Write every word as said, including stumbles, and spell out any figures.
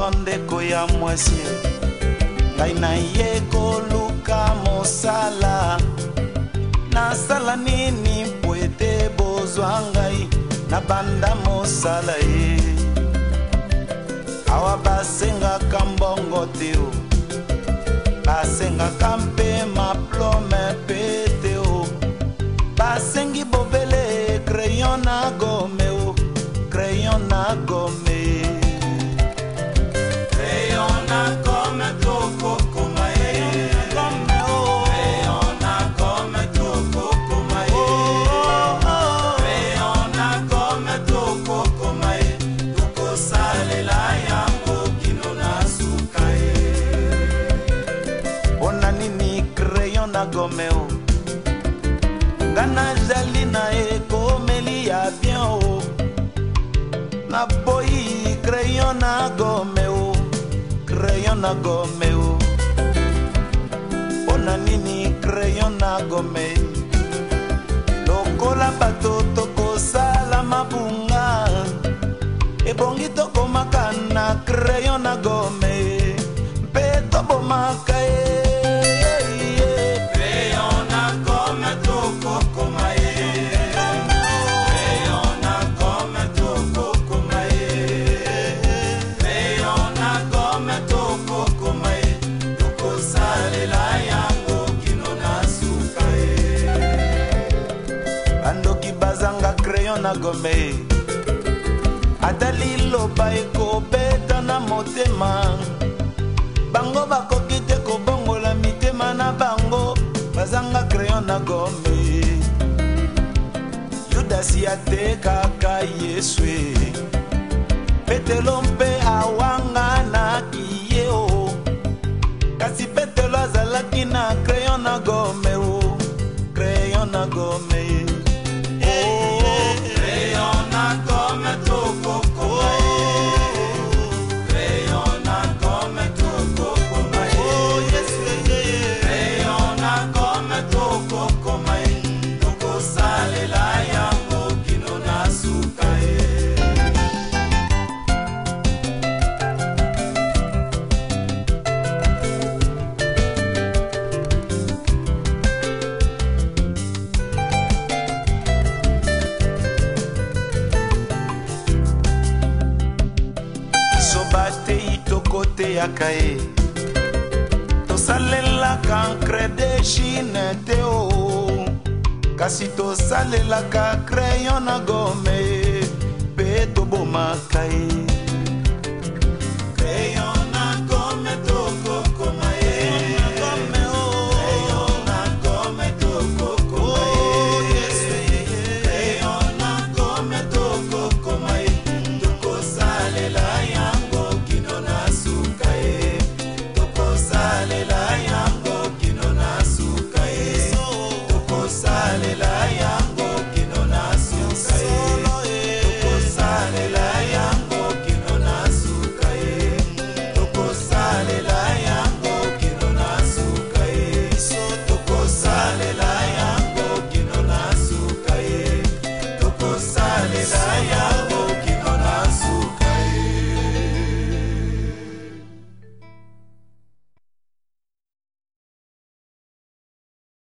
ndeko ya mwasi ngai na ye koluka mosala nasala nini po ete bozwa ngai na banda mosala ye awa basengaka mbongo te o basengaka mpe maplome mpe te o basengi bobele crayon na gome o crayon na gome crayon na gome toko koma e gome o crayon na gome toko koma e crayon na gome toko koma e toko salela yango kino na suka e ona nini crayon na gome o Gana jali na e komeli ya bien o na boyi crayon na gome o crayon na gome o ona nini crayon na gome lokola bato tokosala mabunga ebongi tokomaka na crayon na gome mpe tobomaka e na gome atali loba ekobeta na motema bango bakoki te kobongola mitema na bango bazanga crayon na gome Yudasi atekaka Yesu Petelo mpe awanga na kiye o kasi Petelo azalaki na crayon na gome o crayon na gome Kote yakae tosalela kankre de chine te o kasi tosalela ka crayon na gome pe tobomaka e